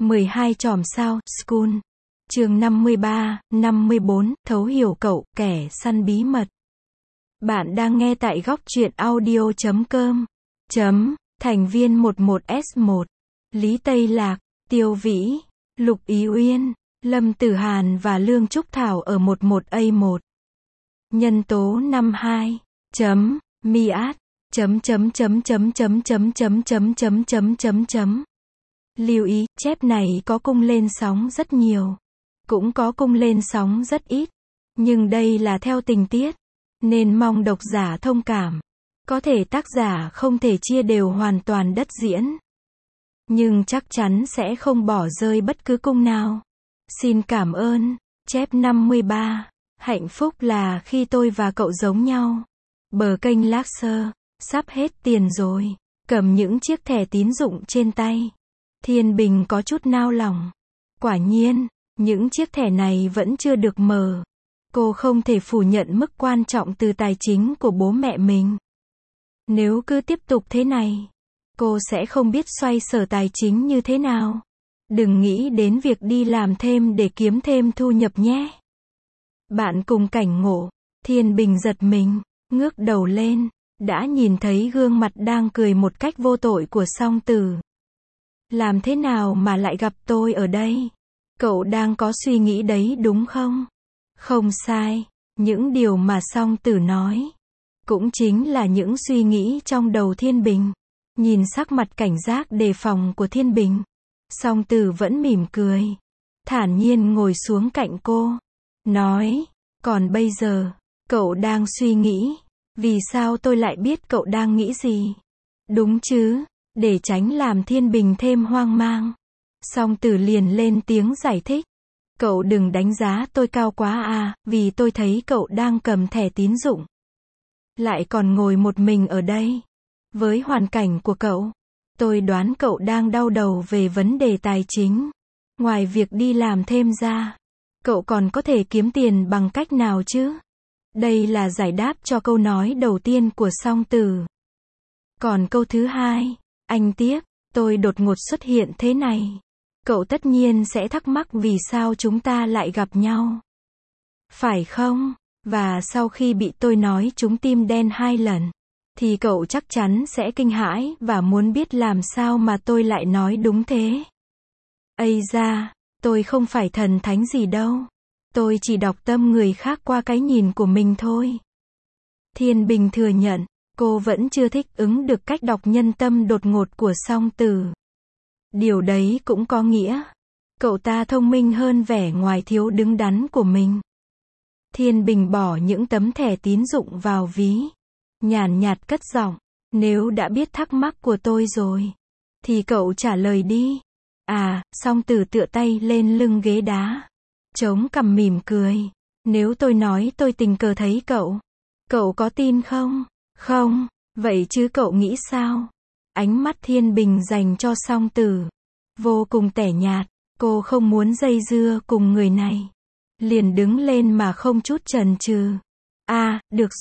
12 chòm sao, School. Chương 53, 54, thấu hiểu cậu, kẻ săn bí mật. Bạn đang nghe tại góc truyện audio.com. Thành viên 11S1. Lý Tây Lạc, Tiêu Vĩ, Lục Ý Uyên, Lâm Tử Hàn và Lương Trúc Thảo ở 11A1. Nhân tố 52. Miat. Lưu ý, chép này có cung lên sóng rất nhiều, cũng có cung lên sóng rất ít, nhưng đây là theo tình tiết, nên mong độc giả thông cảm. Có thể tác giả không thể chia đều hoàn toàn đất diễn, nhưng chắc chắn sẽ không bỏ rơi bất cứ cung nào. Xin cảm ơn. Chép 53. Hạnh phúc là khi tôi và cậu giống nhau. Bờ kênh Laxer. Sắp hết tiền rồi. Cầm những chiếc thẻ tín dụng trên tay. Thiên Bình có chút nao lòng. Quả nhiên, những chiếc thẻ này vẫn chưa được mở. Cô không thể phủ nhận mức quan trọng từ tài chính của bố mẹ mình. Nếu cứ tiếp tục thế này, cô sẽ không biết xoay sở tài chính như thế nào. Đừng nghĩ đến việc đi làm thêm để kiếm thêm thu nhập nhé. Bạn cùng cảnh ngộ. Thiên Bình giật mình, ngước đầu lên, đã nhìn thấy gương mặt đang cười một cách vô tội của Song Tử. Làm thế nào mà lại gặp tôi ở đây? Cậu đang có suy nghĩ đấy đúng không? Không sai, những điều mà Song Tử nói cũng chính là những suy nghĩ trong đầu Thiên Bình. Nhìn sắc mặt cảnh giác đề phòng của Thiên Bình, Song Tử vẫn mỉm cười, thản nhiên ngồi xuống cạnh cô, nói, còn bây giờ, cậu đang suy nghĩ, vì sao tôi lại biết cậu đang nghĩ gì? Đúng chứ? Để tránh làm Thiên Bình thêm hoang mang, Song Tử liền lên tiếng giải thích. Cậu đừng đánh giá tôi cao quá à, vì tôi thấy cậu đang cầm thẻ tín dụng, lại còn ngồi một mình ở đây. Với hoàn cảnh của cậu, tôi đoán cậu đang đau đầu về vấn đề tài chính. Ngoài việc đi làm thêm ra, cậu còn có thể kiếm tiền bằng cách nào chứ? Đây là giải đáp cho câu nói đầu tiên của Song Tử. Còn câu thứ hai, anh tiếc, tôi đột ngột xuất hiện thế này. Cậu tất nhiên sẽ thắc mắc vì sao chúng ta lại gặp nhau. Phải không? Và sau khi bị tôi nói trúng tim đen 2 lần, thì cậu chắc chắn sẽ kinh hãi và muốn biết làm sao mà tôi lại nói đúng thế. Ây da, tôi không phải thần thánh gì đâu. Tôi chỉ đọc tâm người khác qua cái nhìn của mình thôi. Thiên Bình thừa nhận, cô vẫn chưa thích ứng được cách đọc nhân tâm đột ngột của Song Tử. Điều đấy cũng có nghĩa, cậu ta thông minh hơn vẻ ngoài thiếu đứng đắn của mình. Thiên Bình bỏ những tấm thẻ tín dụng vào ví, nhàn nhạt cất giọng, nếu đã biết thắc mắc của tôi rồi, thì cậu trả lời đi. À, Song Tử tựa tay lên lưng ghế đá, chống cằm mỉm cười. Nếu tôi nói tôi tình cờ thấy cậu, cậu có tin không? Không, vậy chứ cậu nghĩ sao? Ánh mắt Thiên Bình dành cho Song Tử vô cùng tẻ nhạt, cô không muốn dây dưa cùng người này, liền đứng lên mà không chút chần chừ. À,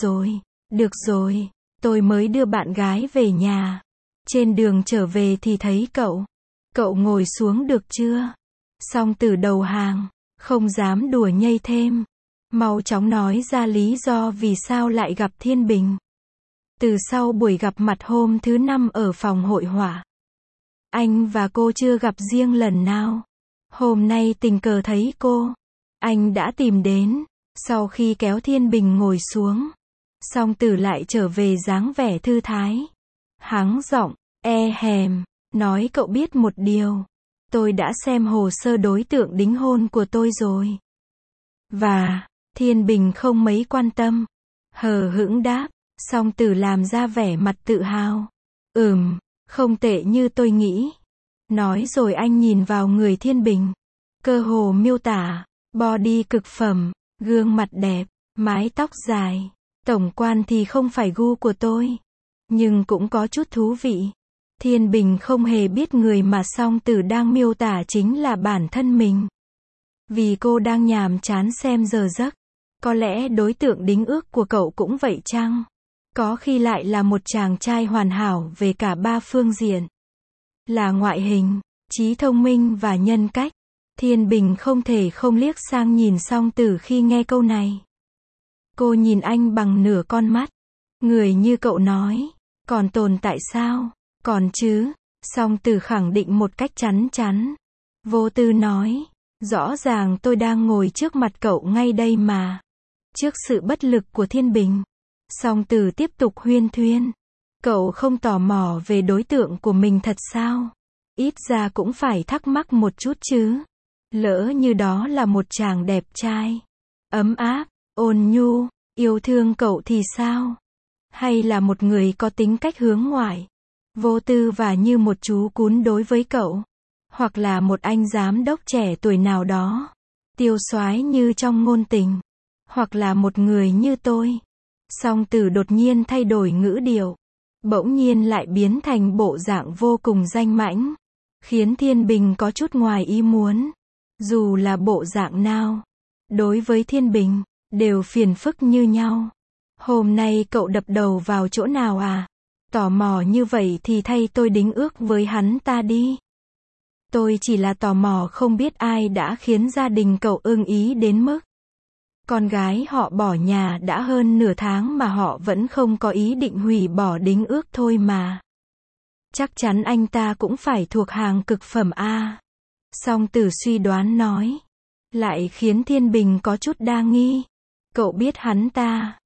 được rồi, tôi mới đưa bạn gái về nhà. Trên đường trở về thì thấy cậu. Cậu ngồi xuống được chưa? Song Tử đầu hàng, không dám đùa nhây thêm. Mau chóng nói ra lý do vì sao lại gặp Thiên Bình. Từ sau buổi gặp mặt hôm thứ 5 ở phòng hội họa, anh và cô chưa gặp riêng lần nào. Hôm nay tình cờ thấy cô, anh đã tìm đến. Sau khi kéo Thiên Bình ngồi xuống, Song Tử lại trở về dáng vẻ thư thái. Hắng giọng, nói cậu biết một điều. Tôi đã xem hồ sơ đối tượng đính hôn của tôi rồi. Và, Thiên Bình không mấy quan tâm, hờ hững đáp. Song Tử làm ra vẻ mặt tự hào. Không tệ như tôi nghĩ. Nói rồi anh nhìn vào người Thiên Bình. Cơ hồ miêu tả, body cực phẩm, gương mặt đẹp, mái tóc dài. Tổng quan thì không phải gu của tôi, nhưng cũng có chút thú vị. Thiên Bình không hề biết người mà Song Tử đang miêu tả chính là bản thân mình. Vì cô đang nhàm chán xem giờ giấc. Có lẽ đối tượng đính ước của cậu cũng vậy chăng? Có khi lại là một chàng trai hoàn hảo về cả 3 phương diện. Là ngoại hình, trí thông minh và nhân cách. Thiên Bình không thể không liếc sang nhìn Song Tử khi nghe câu này. Cô nhìn anh bằng nửa con mắt. Người như cậu nói, còn tồn tại sao? Còn chứ, Song Tử khẳng định một cách chắn chắn. Vô tư nói, rõ ràng tôi đang ngồi trước mặt cậu ngay đây mà. Trước sự bất lực của Thiên Bình, Song Tử tiếp tục huyên thuyên. Cậu không tò mò về đối tượng của mình thật sao? Ít ra cũng phải thắc mắc một chút chứ. Lỡ như đó là một chàng đẹp trai, ấm áp, ôn nhu, yêu thương cậu thì sao? Hay là một người có tính cách hướng ngoại, vô tư và như một chú cún đối với cậu? Hoặc là một anh giám đốc trẻ tuổi nào đó, tiêu soái như trong ngôn tình? Hoặc là một người như tôi? Song Tử đột nhiên thay đổi ngữ điệu, bỗng nhiên lại biến thành bộ dạng vô cùng danh mãnh, khiến Thiên Bình có chút ngoài ý muốn. Dù là bộ dạng nào, đối với Thiên Bình, đều phiền phức như nhau. Hôm nay cậu đập đầu vào chỗ nào à? Tò mò như vậy thì thay tôi đính ước với hắn ta đi. Tôi chỉ là tò mò không biết ai đã khiến gia đình cậu ưng ý đến mức con gái họ bỏ nhà đã hơn nửa tháng mà họ vẫn không có ý định hủy bỏ đính ước thôi mà. Chắc chắn anh ta cũng phải thuộc hàng cực phẩm a. Song Tử suy đoán nói. Lại khiến Thiên Bình có chút đa nghi. Cậu biết hắn ta?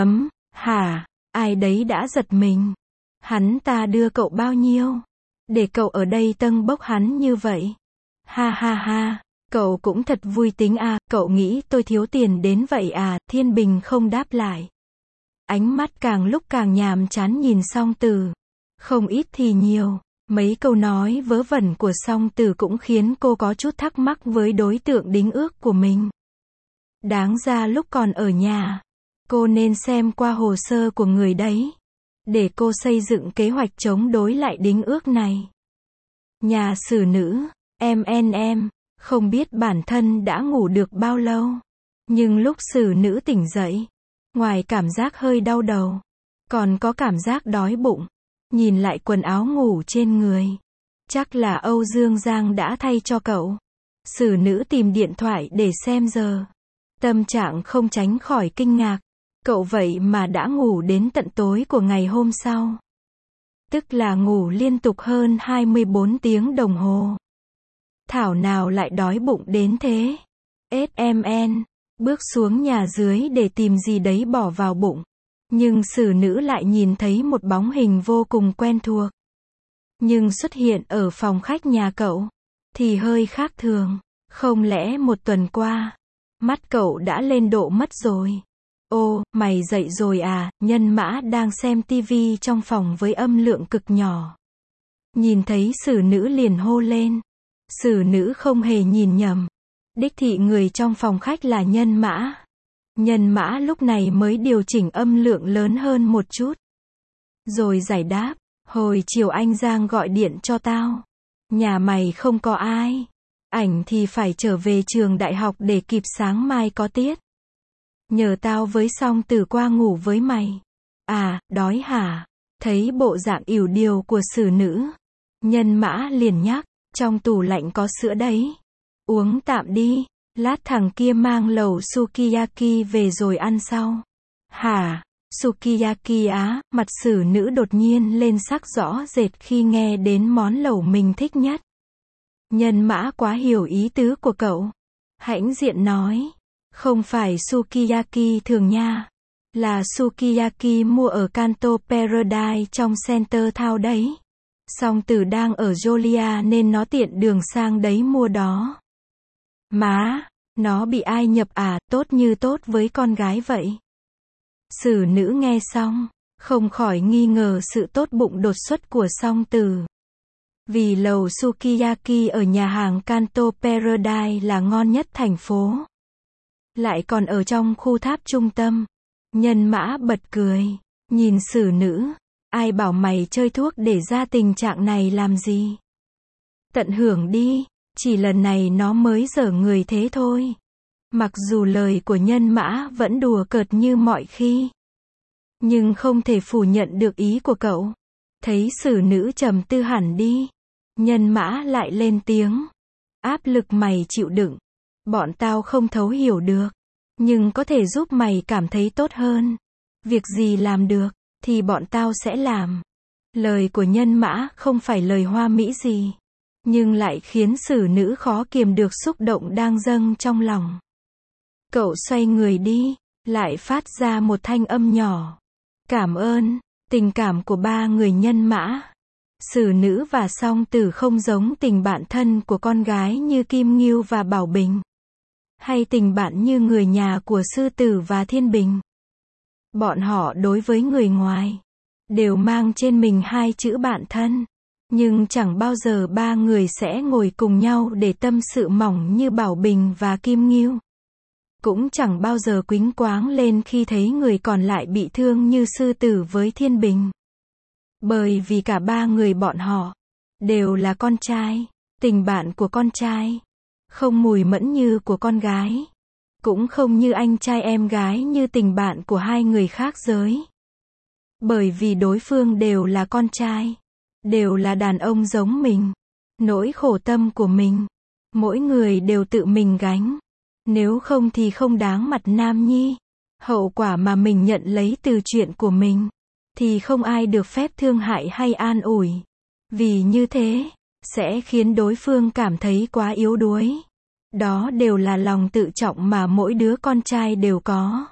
Hả? Ai đấy đã giật mình. Hắn ta đưa cậu bao nhiêu? Để cậu ở đây tâng bốc hắn như vậy. Ha ha ha. Cậu cũng thật vui tính à, cậu nghĩ tôi thiếu tiền đến vậy à? Thiên Bình không đáp lại. Ánh mắt càng lúc càng nhàm chán nhìn Song Tử. Không ít thì nhiều. Mấy câu nói vớ vẩn của Song Tử cũng khiến cô có chút thắc mắc với đối tượng đính ước của mình. Đáng ra lúc còn ở nhà, cô nên xem qua hồ sơ của người đấy, để cô xây dựng kế hoạch chống đối lại đính ước này. Nhà xử nữ, em, không biết bản thân đã ngủ được bao lâu. Nhưng lúc xử nữ tỉnh dậy, ngoài cảm giác hơi đau đầu, còn có cảm giác đói bụng. Nhìn lại quần áo ngủ trên người. Chắc là Âu Dương Giang đã thay cho cậu. Xử nữ tìm điện thoại để xem giờ. Tâm trạng không tránh khỏi kinh ngạc. Cậu vậy mà đã ngủ đến tận tối của ngày hôm sau. Tức là ngủ liên tục hơn 24 tiếng đồng hồ. Thảo nào lại đói bụng đến thế. SMN. Bước xuống nhà dưới để tìm gì đấy bỏ vào bụng. Nhưng xử nữ lại nhìn thấy một bóng hình vô cùng quen thuộc. Nhưng xuất hiện ở phòng khách nhà cậu, thì hơi khác thường. Không lẽ một tuần qua, mắt cậu đã lên độ mất rồi? Ô, mày dậy rồi à? Nhân Mã đang xem tivi trong phòng với âm lượng cực nhỏ. Nhìn thấy xử nữ liền hô lên. Xử nữ không hề nhìn nhầm. Đích thị người trong phòng khách là Nhân Mã. Nhân Mã lúc này mới điều chỉnh âm lượng lớn hơn một chút. Rồi giải đáp, hồi chiều anh Giang gọi điện cho tao. Nhà mày không có ai. Ảnh thì phải trở về trường đại học để kịp sáng mai có tiết. Nhờ tao với Song Tử qua ngủ với mày. À, đói hả? Thấy bộ dạng yểu điệu của xử nữ. Nhân Mã liền nhắc, trong tủ lạnh có sữa đấy. Uống tạm đi. Lát thằng kia mang lẩu sukiyaki về rồi ăn sau. Hả? Sukiyaki á? Mặt xử nữ đột nhiên lên sắc rõ rệt khi nghe đến món lẩu mình thích nhất. Nhân Mã quá hiểu ý tứ của cậu. Hãnh diện nói. Không phải sukiyaki thường nha. Là sukiyaki mua ở Kanto Paradise trong Center Town đấy. Song Tử đang ở Jolia nên nó tiện đường sang đấy mua đó. Má, nó bị ai nhập à? Tốt như tốt với con gái vậy. Xử nữ nghe xong, không khỏi nghi ngờ sự tốt bụng đột xuất của Song Tử. Vì lẩu sukiyaki ở nhà hàng Kanto Paradise là ngon nhất thành phố. Lại còn ở trong khu tháp trung tâm. Nhân Mã bật cười, nhìn xử nữ. Ai bảo mày chơi thuốc để ra tình trạng này làm gì? Tận hưởng đi. Chỉ lần này nó mới dở người thế thôi. Mặc dù lời của Nhân Mã vẫn đùa cợt như mọi khi. Nhưng không thể phủ nhận được ý của cậu. Thấy xử nữ trầm tư hẳn đi. Nhân mã lại lên tiếng. Áp lực mày chịu đựng. Bọn tao không thấu hiểu được. Nhưng có thể giúp mày cảm thấy tốt hơn. Việc gì làm được, thì bọn tao sẽ làm. Lời của nhân mã không phải lời hoa mỹ gì. Nhưng lại khiến xử nữ khó kiềm được xúc động đang dâng trong lòng. Cậu xoay người đi, lại phát ra một thanh âm nhỏ. Cảm ơn. Tình cảm của ba người nhân mã, xử nữ và song tử không giống tình bạn thân của con gái như Kim Ngưu và Bảo Bình. Hay tình bạn như người nhà của Sư Tử và Thiên Bình. Bọn họ đối với người ngoài, đều mang trên mình hai chữ bạn thân. Nhưng chẳng bao giờ ba người sẽ ngồi cùng nhau để tâm sự mỏng như Bảo Bình và Kim Ngưu. Cũng chẳng bao giờ quýnh quáng lên khi thấy người còn lại bị thương như Sư Tử với Thiên Bình. Bởi vì cả ba người bọn họ đều là con trai, tình bạn của con trai không mùi mẫn như của con gái, cũng không như anh trai em gái như tình bạn của hai người khác giới. Bởi vì đối phương đều là con trai, đều là đàn ông giống mình. Nỗi khổ tâm của mình, mỗi người đều tự mình gánh. Nếu không thì không đáng mặt nam nhi. Hậu quả mà mình nhận lấy từ chuyện của mình, thì không ai được phép thương hại hay an ủi. Vì như thế, sẽ khiến đối phương cảm thấy quá yếu đuối. Đó đều là lòng tự trọng mà mỗi đứa con trai đều có.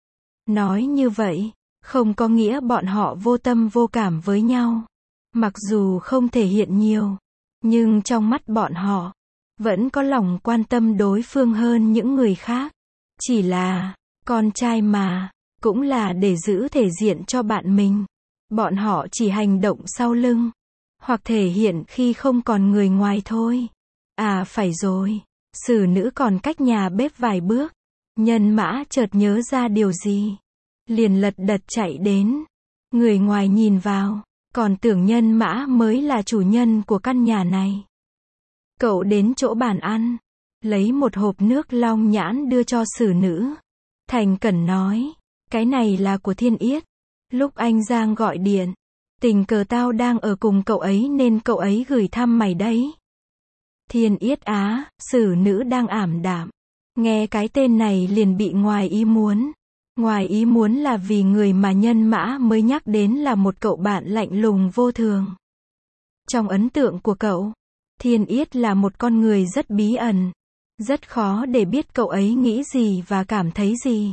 Nói như vậy, không có nghĩa bọn họ vô tâm vô cảm với nhau. Mặc dù không thể hiện nhiều, nhưng trong mắt bọn họ, vẫn có lòng quan tâm đối phương hơn những người khác. Chỉ là, con trai mà, cũng là để giữ thể diện cho bạn mình. Bọn họ chỉ hành động sau lưng, hoặc thể hiện khi không còn người ngoài thôi. À phải rồi, xử nữ còn cách nhà bếp vài bước. Nhân mã chợt nhớ ra điều gì, liền lật đật chạy đến. Người ngoài nhìn vào, còn tưởng nhân mã mới là chủ nhân của căn nhà này. Cậu đến chỗ bàn ăn, lấy một hộp nước long nhãn đưa cho xử nữ. Thành Cẩn nói, cái này là của Thiên Yết. Lúc anh Giang gọi điện, tình cờ tao đang ở cùng cậu ấy nên cậu ấy gửi thăm mày đấy. Thiên Yết á, xử nữ đang ảm đạm. Nghe cái tên này liền bị ngoài ý muốn. Ngoài ý muốn là vì người mà nhân mã mới nhắc đến là một cậu bạn lạnh lùng vô thường. Trong ấn tượng của cậu, Thiên Yết là một con người rất bí ẩn. Rất khó để biết cậu ấy nghĩ gì và cảm thấy gì.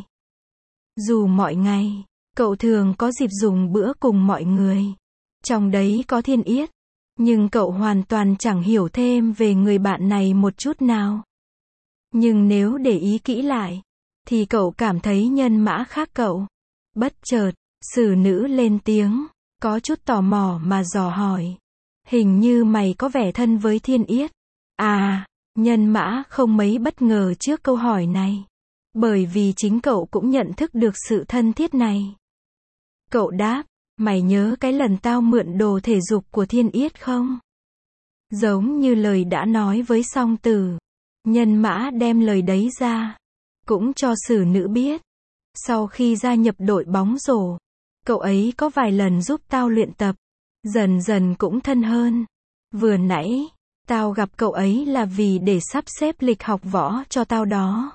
Dù mọi ngày, cậu thường có dịp dùng bữa cùng mọi người. Trong đấy có Thiên Yết. Nhưng cậu hoàn toàn chẳng hiểu thêm về người bạn này một chút nào. Nhưng nếu để ý kỹ lại, thì cậu cảm thấy nhân mã khác cậu. Bất chợt, xử nữ lên tiếng, có chút tò mò mà dò hỏi. Hình như mày có vẻ thân với Thiên Yết. À, nhân mã không mấy bất ngờ trước câu hỏi này. Bởi vì chính cậu cũng nhận thức được sự thân thiết này. Cậu đáp, mày nhớ cái lần tao mượn đồ thể dục của Thiên Yết không? Giống như lời đã nói với song tử. Nhân mã đem lời đấy ra, cũng cho xử nữ biết. Sau khi gia nhập đội bóng rổ, cậu ấy có vài lần giúp tao luyện tập. Dần dần cũng thân hơn. Vừa nãy, tao gặp cậu ấy là vì để sắp xếp lịch học võ cho tao đó.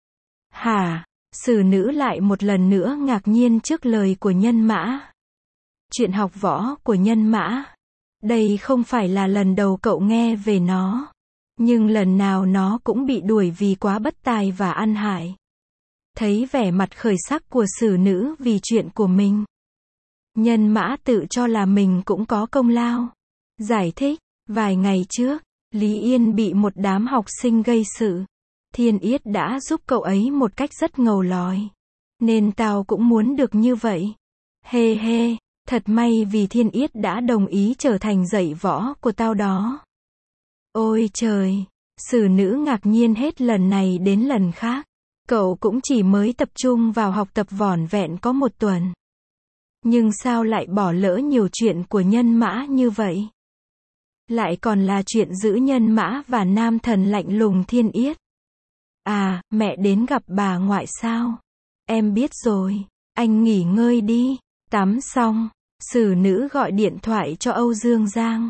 Hả? Xử nữ lại một lần nữa ngạc nhiên trước lời của nhân mã. Chuyện học võ của nhân mã. Đây không phải là lần đầu cậu nghe về nó. Nhưng lần nào nó cũng bị đuổi vì quá bất tài và ăn hại. Thấy vẻ mặt khởi sắc của xử nữ vì chuyện của mình. Nhân mã tự cho là mình cũng có công lao. Giải thích, vài ngày trước, Lý Yên bị một đám học sinh gây sự. Thiên Yết đã giúp cậu ấy một cách rất ngầu lòi. Nên tao cũng muốn được như vậy. Hê hê, thật may vì Thiên Yết đã đồng ý trở thành dạy võ của tao đó. Ôi trời, xử nữ ngạc nhiên hết lần này đến lần khác. Cậu cũng chỉ mới tập trung vào học tập vỏn vẹn có một tuần. Nhưng sao lại bỏ lỡ nhiều chuyện của nhân mã như vậy? Lại còn là chuyện giữ nhân mã và nam thần lạnh lùng Thiên Yết. À, mẹ đến gặp bà ngoại sao? Em biết rồi, anh nghỉ ngơi đi. Tắm xong, xử nữ gọi điện thoại cho Âu Dương Giang.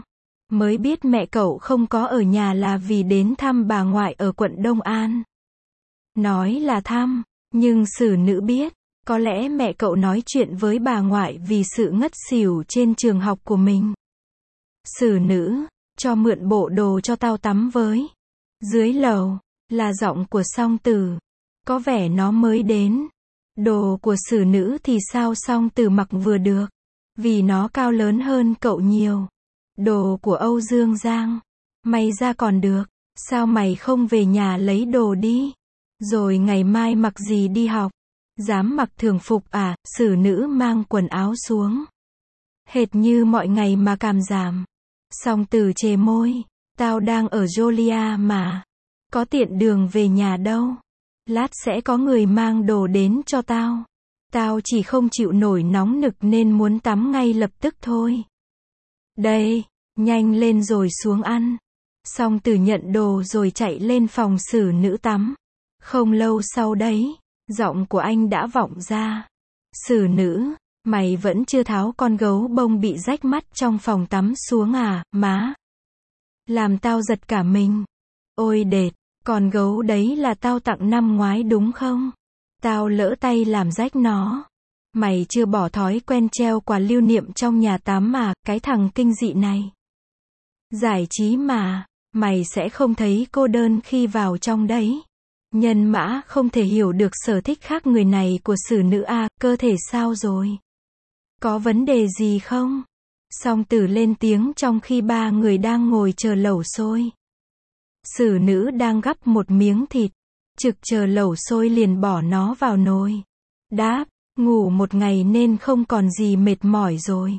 Mới biết mẹ cậu không có ở nhà là vì đến thăm bà ngoại ở quận Đông An. Nói là thăm, nhưng xử nữ biết, có lẽ mẹ cậu nói chuyện với bà ngoại vì sự ngất xỉu trên trường học của mình. Xử nữ, cho mượn bộ đồ cho tao tắm với. Dưới lầu, là giọng của Song Tử. Có vẻ nó mới đến. Đồ của xử nữ thì sao Song Tử mặc vừa được. Vì nó cao lớn hơn cậu nhiều. Đồ của Âu Dương Giang. Mày ra còn được. Sao mày không về nhà lấy đồ đi? Rồi ngày mai mặc gì đi học? Dám mặc thường phục à? Xử nữ mang quần áo xuống. Hệt như mọi ngày mà cảm giảm. Song Tử chề môi. Tao đang ở Jolia mà. Có tiện đường về nhà đâu. Lát sẽ có người mang đồ đến cho tao. Tao chỉ không chịu nổi nóng nực nên muốn tắm ngay lập tức thôi. Đây, nhanh lên rồi xuống ăn. Song Tử nhận đồ rồi chạy lên phòng xử nữ tắm. Không lâu sau đấy, giọng của anh đã vọng ra. Xử nữ, mày vẫn chưa tháo con gấu bông bị rách mắt trong phòng tắm xuống à, má? Làm tao giật cả mình. Ôi đệt, con gấu đấy là tao tặng năm ngoái đúng không? Tao lỡ tay làm rách nó. Mày chưa bỏ thói quen treo quà lưu niệm trong nhà tắm mà, cái thằng kinh dị này. Giải trí mà, mày sẽ không thấy cô đơn khi vào trong đấy. Nhân mã không thể hiểu được sở thích khác người này của xử nữ à, cơ thể sao rồi? Có vấn đề gì không? Song Tử lên tiếng trong khi ba người đang ngồi chờ lẩu sôi. Xử nữ đang gắp một miếng thịt. Trực chờ lẩu sôi liền bỏ nó vào nồi. Đáp, ngủ một ngày nên không còn gì mệt mỏi rồi.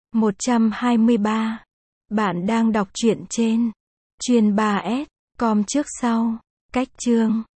123. Bạn đang đọc truyện trên Chuyên 3S, com trước sau, cách chương.